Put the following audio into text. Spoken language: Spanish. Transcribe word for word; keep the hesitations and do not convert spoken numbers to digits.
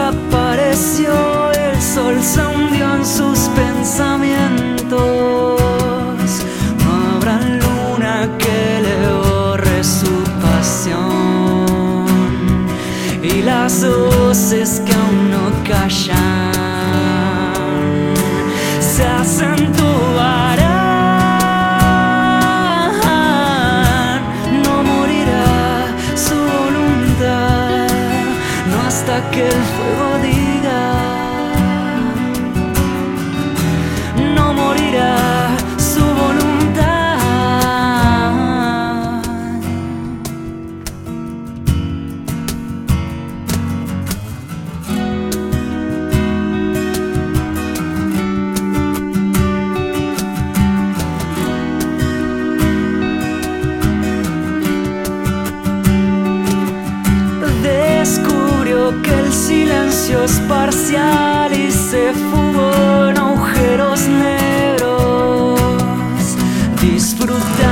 desapareció, el sol se hundió en sus pensamientos. No habrá luna que le borre su pasión, y las voces que aún no callan se acentuarán. No morirá su voluntad, no hasta que el fuego diga. No morirá su voluntad. Descubrió que el silencio es parcial y se fugó en agujeros negros, disfrutando